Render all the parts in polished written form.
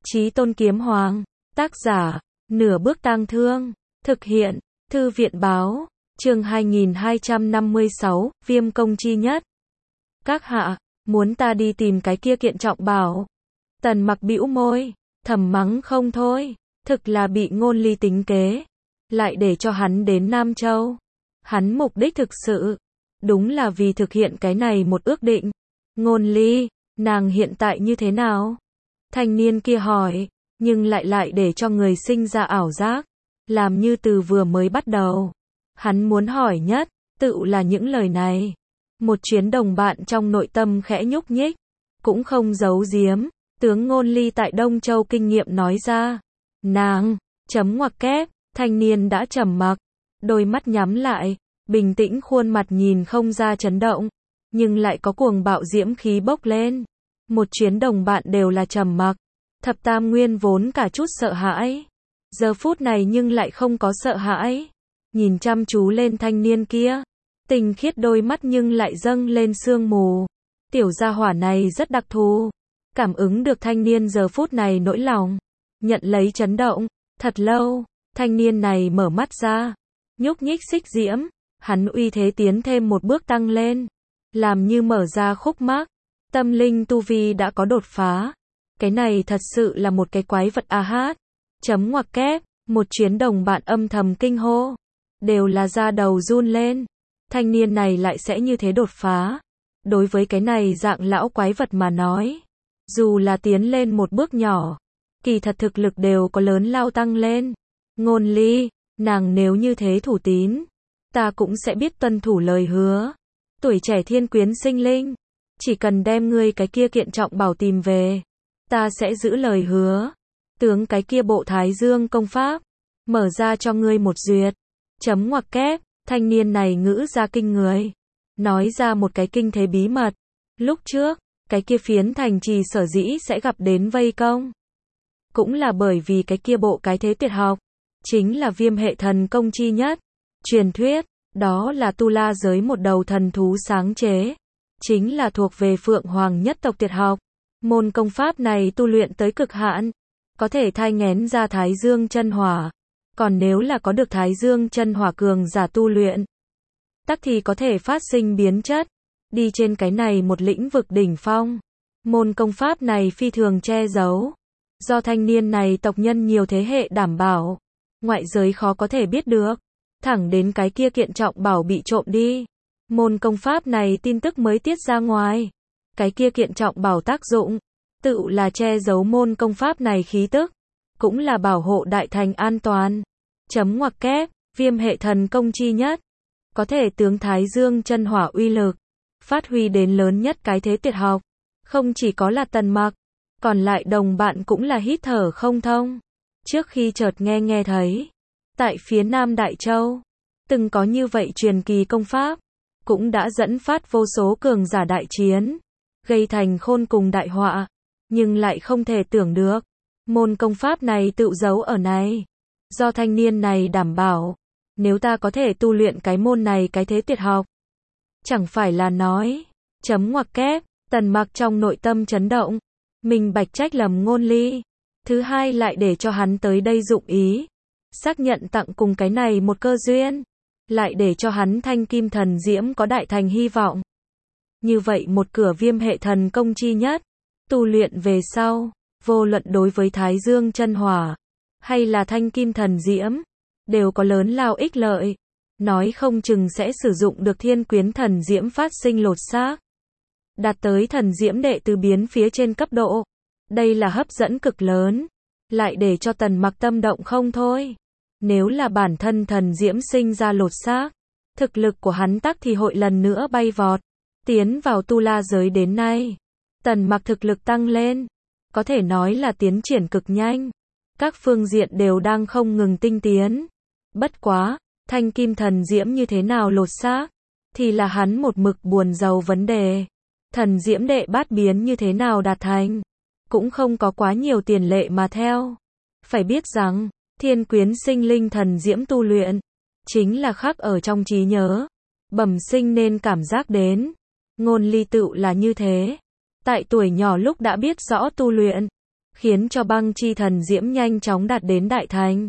Chí Tôn Kiếm Hoàng. Tác giả, Nửa Bước Tang Thương. Thực hiện, Thư viện Báo. Chương 2256, Viêm Công Chi Nhất. Các hạ, muốn ta đi tìm cái kia kiện trọng bảo. Tần Mặc bĩu môi, thầm mắng không thôi, thực là bị Ngôn Ly tính kế, lại để cho hắn đến Nam Châu. Hắn mục đích thực sự, đúng là vì thực hiện cái này một ước định. Ngôn Ly, nàng hiện tại như thế nào? Thanh niên kia hỏi, nhưng lại để cho người sinh ra ảo giác, làm như từ vừa mới bắt đầu. Hắn muốn hỏi nhất, tự là những lời này. Một chuyến đồng bạn trong nội tâm khẽ nhúc nhích, cũng không giấu giếm, tướng Ngôn Ly tại Đông Châu kinh nghiệm nói ra. Nàng, chấm ngoặc kép, thanh niên đã trầm mặc, đôi mắt nhắm lại, bình tĩnh khuôn mặt nhìn không ra chấn động, nhưng lại có cuồng bạo diễm khí bốc lên. Một chuyến đồng bạn đều là trầm mặc, Thập Tam Nguyên vốn cả chút sợ hãi, giờ phút này nhưng lại không có sợ hãi, nhìn chăm chú lên thanh niên kia, tinh khiết đôi mắt nhưng lại dâng lên sương mù. Tiểu gia hỏa này rất đặc thù, cảm ứng được thanh niên giờ phút này nỗi lòng, nhận lấy chấn động. Thật lâu, thanh niên này mở mắt ra, nhúc nhích xích diễm, hắn uy thế tiến thêm một bước tăng lên, làm như mở ra khúc mắc, tâm linh tu vi đã có đột phá. Cái này thật sự là một cái quái vật a hát. Chấm ngoặc kép, một chuyến đồng bạn âm thầm kinh hô, đều là da đầu run lên. Thanh niên này lại sẽ như thế đột phá. Đối với cái này dạng lão quái vật mà nói, dù là tiến lên một bước nhỏ, kỳ thật thực lực đều có lớn lao tăng lên. Ngôn Ly, nàng nếu như thế thủ tín, ta cũng sẽ biết tuân thủ lời hứa. Tuổi trẻ thiên quyến sinh linh, chỉ cần đem ngươi cái kia kiện trọng bảo tìm về, ta sẽ giữ lời hứa. Tướng cái kia bộ Thái Dương công pháp, mở ra cho ngươi một duyệt. Chấm ngoặc kép, thanh niên này ngữ ra kinh người, nói ra một cái kinh thế bí mật. Lúc trước, cái kia phiến thành trì sở dĩ sẽ gặp đến vây công, cũng là bởi vì cái kia bộ cái thế tuyệt học, chính là Viêm hệ thần công chi nhất. Truyền thuyết, đó là tu la giới một đầu thần thú sáng chế, chính là thuộc về Phượng Hoàng nhất tộc tuyệt học. Môn công pháp này tu luyện tới cực hạn, có thể thai nghén ra Thái Dương chân hỏa. Còn nếu là có được Thái Dương chân hỏa cường giả tu luyện, tắc thì có thể phát sinh biến chất, đi trên cái này một lĩnh vực đỉnh phong. Môn công pháp này phi thường che giấu, do thanh niên này tộc nhân nhiều thế hệ đảm bảo, ngoại giới khó có thể biết được, thẳng đến cái kia kiện trọng bảo bị trộm đi, môn công pháp này tin tức mới tiết ra ngoài. Cái kia kiện trọng bảo tác dụng, tự là che giấu môn công pháp này khí tức, cũng là bảo hộ đại thành an toàn. Chấm ngoặc kép, Viêm hệ thần công chi nhất, có thể tướng Thái Dương chân hỏa uy lực, phát huy đến lớn nhất cái thế tuyệt học. Không chỉ có là Tần Mặc, còn lại đồng bạn cũng là hít thở không thông. Trước khi chợt nghe thấy, tại phía Nam Đại Châu, từng có như vậy truyền kỳ công pháp, cũng đã dẫn phát vô số cường giả đại chiến, gây thành khôn cùng đại họa, nhưng lại không thể tưởng được, môn công pháp này tự giấu ở này, do thanh niên này đảm bảo, nếu ta có thể tu luyện cái môn này cái thế tuyệt học, chẳng phải là nói, chấm ngoặc kép, Tần Mặc trong nội tâm chấn động, mình bạch trách lầm Ngôn Ly, thứ hai lại để cho hắn tới đây dụng ý, xác nhận tặng cùng cái này một cơ duyên, lại để cho hắn thanh kim thần diễm có đại thành hy vọng. Như vậy một cửa Viêm hệ thần công chi nhất, tu luyện về sau, vô luận đối với Thái Dương chân hỏa, hay là thanh kim thần diễm, đều có lớn lao ích lợi. Nói không chừng sẽ sử dụng được thiên quyến thần diễm phát sinh lột xác, đạt tới thần diễm đệ tứ biến phía trên cấp độ. Đây là hấp dẫn cực lớn, lại để cho Tần Mặc tâm động không thôi. Nếu là bản thân thần diễm sinh ra lột xác, thực lực của hắn tắc thì hội lần nữa bay vọt. Tiến vào tu la giới đến nay, Tần Mặc thực lực tăng lên, có thể nói là tiến triển cực nhanh. Các phương diện đều đang không ngừng tinh tiến. Bất quá, thanh kim thần diễm như thế nào lột xác, thì là hắn một mực buồn rầu vấn đề. Thần diễm đệ bát biến như thế nào đạt thành, cũng không có quá nhiều tiền lệ mà theo. Phải biết rằng, thiên quyến sinh linh thần diễm tu luyện, chính là khắc ở trong trí nhớ, bẩm sinh nên cảm giác đến. Ngôn Ly tự là như thế, tại tuổi nhỏ lúc đã biết rõ tu luyện, khiến cho băng chi thần diễm nhanh chóng đạt đến đại thành.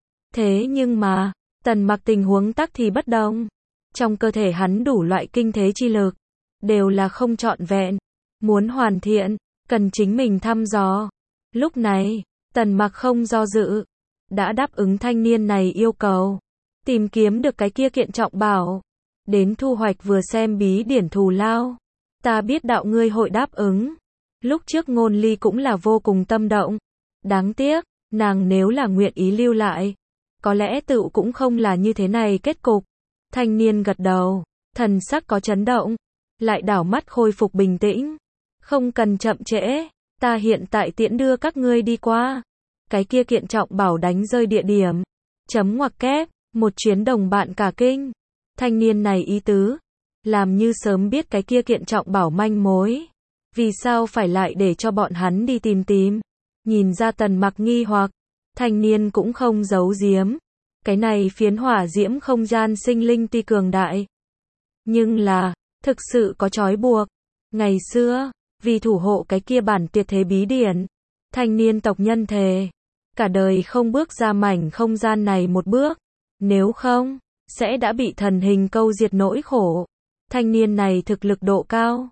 Thế nhưng mà, Tần Mặc tình huống tắc thì bất đồng. Trong cơ thể hắn đủ loại kinh thế chi lực, đều là không trọn vẹn. Muốn hoàn thiện, cần chính mình thăm dò. Lúc này, Tần Mặc không do dự, đã đáp ứng thanh niên này yêu cầu. Tìm kiếm được cái kia kiện trọng bảo, đến thu hoạch vừa xem bí điển thù lao. Ta biết đạo ngươi hội đáp ứng. Lúc trước Ngôn Ly cũng là vô cùng tâm động. Đáng tiếc, nàng nếu là nguyện ý lưu lại, có lẽ tựu cũng không là như thế này kết cục. Thanh niên gật đầu, thần sắc có chấn động, lại đảo mắt khôi phục bình tĩnh. Không cần chậm trễ, ta hiện tại tiễn đưa các ngươi đi qua. Cái kia kiện trọng bảo đánh rơi địa điểm. Chấm ngoặc kép, một chuyến đồng bạn cả kinh. Thanh niên này ý tứ, làm như sớm biết cái kia kiện trọng bảo manh mối. Vì sao phải lại để cho bọn hắn đi tìm? Nhìn ra Tần Mặc nghi hoặc, thanh niên cũng không giấu giếm. Cái này phiến hỏa diễm không gian sinh linh tuy cường đại, nhưng là, thực sự có trói buộc. Ngày xưa, vì thủ hộ cái kia bản tuyệt thế bí điển, thanh niên tộc nhân thề, cả đời không bước ra mảnh không gian này một bước. Nếu không, sẽ đã bị thần hình câu diệt nỗi khổ. Thanh niên này thực lực độ cao,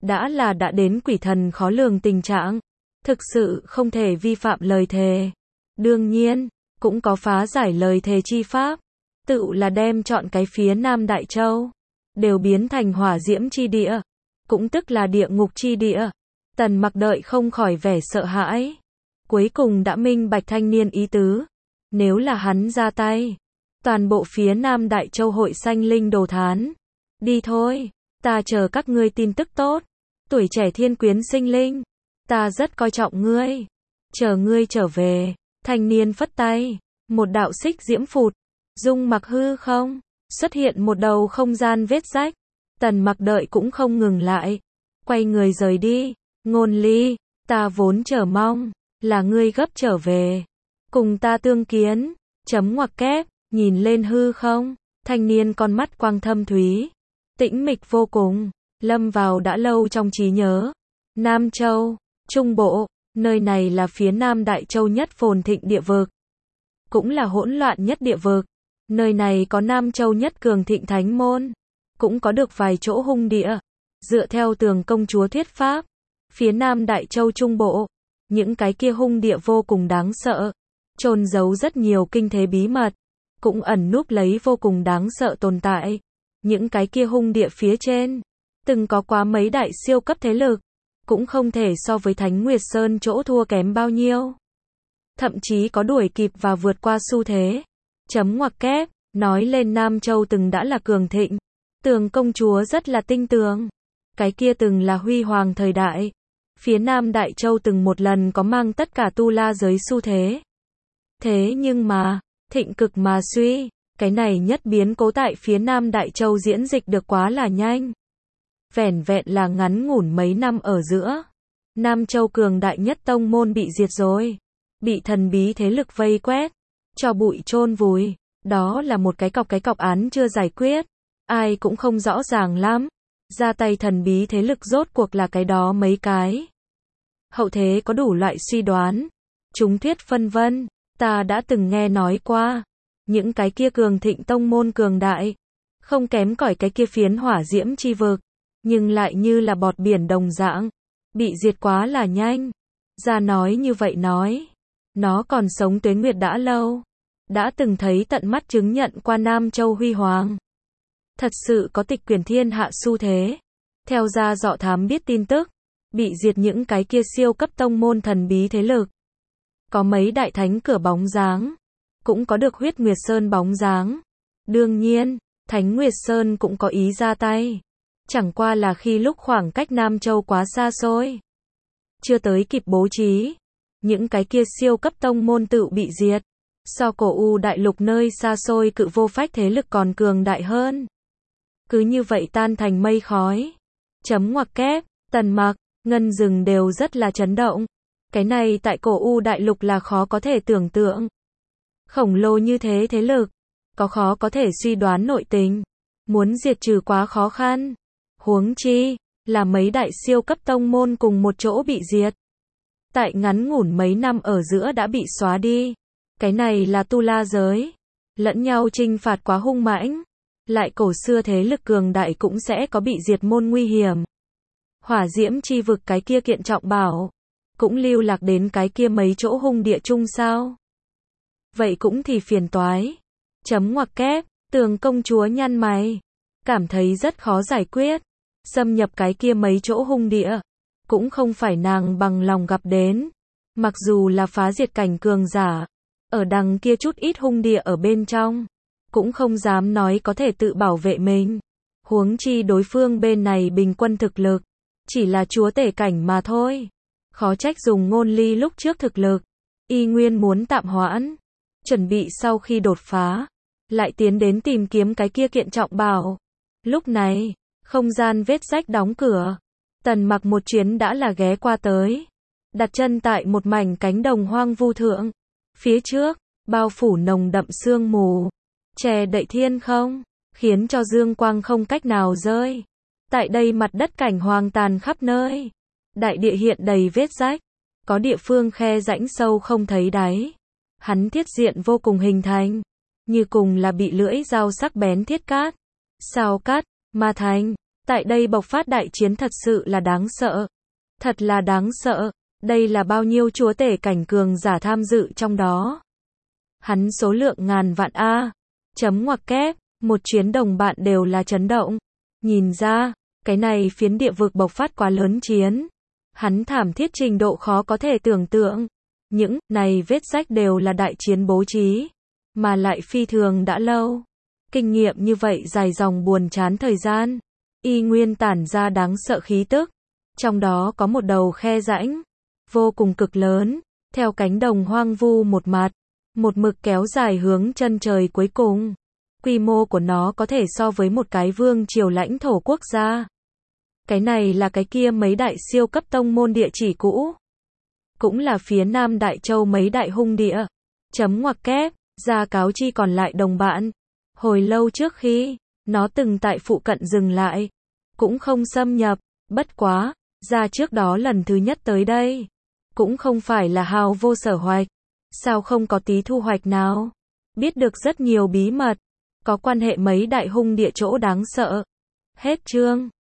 đã đến quỷ thần khó lường tình trạng, thực sự không thể vi phạm lời thề. Đương nhiên, cũng có phá giải lời thề chi pháp, tự là đem chọn cái phía Nam Đại Châu, đều biến thành hỏa diễm chi địa, cũng tức là địa ngục chi địa. Tần Mặc đợi không khỏi vẻ sợ hãi, cuối cùng đã minh bạch thanh niên ý tứ. Nếu là hắn ra tay, toàn bộ phía Nam Đại Châu hội sanh linh đồ thán. Đi thôi, ta chờ các ngươi tin tức tốt. Tuổi trẻ thiên quyến sinh linh, ta rất coi trọng ngươi. Chờ ngươi trở về. Thanh niên phất tay, một đạo xích diễm phụt, dung mặc hư không, xuất hiện một đầu không gian vết rách. Tần Mặc đợi cũng không ngừng lại, quay người rời đi. Ngôn Ly, ta vốn chờ mong là ngươi gấp trở về, cùng ta tương kiến. Chấm ngoặc kép, nhìn lên hư không, thanh niên con mắt quang thâm thúy, tĩnh mịch vô cùng, lâm vào đã lâu trong trí nhớ. Nam Châu, Trung Bộ, nơi này là phía Nam Đại Châu nhất phồn thịnh địa vực, cũng là hỗn loạn nhất địa vực. Nơi này có Nam Châu nhất cường thịnh thánh môn, cũng có được vài chỗ hung địa. Dựa theo Tường công chúa thuyết pháp, phía Nam Đại Châu Trung Bộ, những cái kia hung địa vô cùng đáng sợ, chôn giấu rất nhiều kinh thế bí mật, cũng ẩn núp lấy vô cùng đáng sợ tồn tại. Những cái kia hung địa phía trên, từng có quá mấy đại siêu cấp thế lực, cũng không thể so với Thánh Nguyệt Sơn chỗ thua kém bao nhiêu. Thậm chí có đuổi kịp và vượt qua xu thế. Chấm ngoặc kép, nói lên Nam Châu từng đã là cường thịnh. Tường công chúa rất là tinh tường. Cái kia từng là huy hoàng thời đại. Phía Nam Đại Châu từng một lần có mang tất cả tu la giới xu thế. Thế nhưng mà, thịnh cực mà suy, cái này nhất biến cố tại phía Nam Đại Châu diễn dịch được quá là nhanh. Vẻn vẹn là ngắn ngủn mấy năm ở giữa, Nam Châu cường đại nhất tông môn bị diệt rồi, bị thần bí thế lực vây quét, cho bụi chôn vùi. Đó là một cái cọc án chưa giải quyết, ai cũng không rõ ràng lắm. Ra tay thần bí thế lực rốt cuộc là cái đó mấy cái. Hậu thế có đủ loại suy đoán, chúng thuyết phân vân. Ta đã từng nghe nói qua, những cái kia cường thịnh tông môn cường đại, không kém cỏi cái kia phiến hỏa diễm chi vực, nhưng lại như là bọt biển đồng dạng, bị diệt quá là nhanh. Ra nói như vậy nói, nó còn sống tuế nguyệt đã lâu, đã từng thấy tận mắt chứng nhận qua Nam Châu huy hoàng. Thật sự có tịch quyển thiên hạ xu thế. Theo ra dọ thám biết tin tức, bị diệt những cái kia siêu cấp tông môn thần bí thế lực. Có mấy đại thánh cửa bóng dáng, cũng có được huyết Nguyệt Sơn bóng dáng. Đương nhiên, Thánh Nguyệt Sơn cũng có ý ra tay. Chẳng qua là khi lúc khoảng cách Nam Châu quá xa xôi, chưa tới kịp bố trí, những cái kia siêu cấp tông môn tự bị diệt. So cổ U đại lục nơi xa xôi cự vô phách thế lực còn cường đại hơn. Cứ như vậy tan thành mây khói. Chấm ngoặc kép, Tần Mặc, Ngân Dừng đều rất là chấn động. Cái này tại cổ U đại lục là khó có thể tưởng tượng. Khổng lồ như thế thế lực, có khó có thể suy đoán nội tình. Muốn diệt trừ quá khó khăn. Huống chi, là mấy đại siêu cấp tông môn cùng một chỗ bị diệt. tại ngắn ngủn mấy năm ở giữa đã bị xóa đi. Cái này là tu la giới. Lẫn nhau chinh phạt quá hung mãnh. Lại cổ xưa thế lực cường đại cũng sẽ có bị diệt môn nguy hiểm. Hỏa diễm chi vực cái kia kiện trọng bảo. Cũng lưu lạc đến cái kia mấy chỗ hung địa chung sao. Vậy cũng thì phiền toái. Chấm ngoặc kép, Tường công chúa nhăn mày. Cảm thấy rất khó giải quyết. Xâm nhập cái kia mấy chỗ hung địa. Cũng không phải nàng bằng lòng gặp đến. Mặc dù là phá diệt cảnh cường giả. Ở đằng kia chút ít hung địa ở bên trong. Cũng không dám nói có thể tự bảo vệ mình. Huống chi đối phương bên này bình quân thực lực. Chỉ là chúa tể cảnh mà thôi. Khó trách dùng Ngôn Ly lúc trước thực lực. Y nguyên muốn tạm hoãn. Chuẩn bị sau khi đột phá. Lại tiến đến tìm kiếm cái kia kiện trọng bảo. Lúc này, không gian vết rách đóng cửa. Tần Mặc một chuyến đã là ghé qua tới. Đặt chân tại một mảnh cánh đồng hoang vu thượng. Phía trước, bao phủ nồng đậm sương mù. Che đậy thiên không, khiến cho dương quang không cách nào rơi. Tại đây mặt đất cảnh hoang tàn khắp nơi. Đại địa hiện đầy vết rách. Có địa phương khe rãnh sâu không thấy đáy. Hắn thiết diện vô cùng hình thành. Như cùng là bị lưỡi dao sắc bén thiết cát. Sao cát, ma thành. Tại đây bộc phát đại chiến thật sự là đáng sợ. Thật là đáng sợ. Đây là bao nhiêu chúa tể cảnh cường giả tham dự trong đó. Hắn số lượng ngàn vạn A. Chấm ngoặc kép, một chuyến đồng bạn đều là chấn động. Nhìn ra, cái này phiến địa vực bộc phát quá lớn chiến. Hắn thảm thiết trình độ khó có thể tưởng tượng. Những này vết rách đều là đại chiến bố trí. Mà lại phi thường đã lâu. Kinh nghiệm như vậy dài dòng buồn chán thời gian. Y nguyên tản ra đáng sợ khí tức. Trong đó có một đầu khe rãnh. Vô cùng cực lớn. Theo cánh đồng hoang vu một mặt. Một mực kéo dài hướng chân trời cuối cùng. Quy mô của nó có thể so với một cái vương triều lãnh thổ quốc gia. Cái này là cái kia mấy đại siêu cấp tông môn địa chỉ cũ. Cũng là phía Nam Đại Châu mấy đại hung địa. Chấm ngoặc kép, ra cáo chi còn lại đồng bạn. Hồi lâu trước khi, nó từng tại phụ cận dừng lại. Cũng không xâm nhập, bất quá, ra trước đó lần thứ nhất tới đây. Cũng không phải là hào vô sở hoạch. Sao không có tí thu hoạch nào? Biết được rất nhiều bí mật. Có quan hệ mấy đại hung địa chỗ đáng sợ. Hết chương.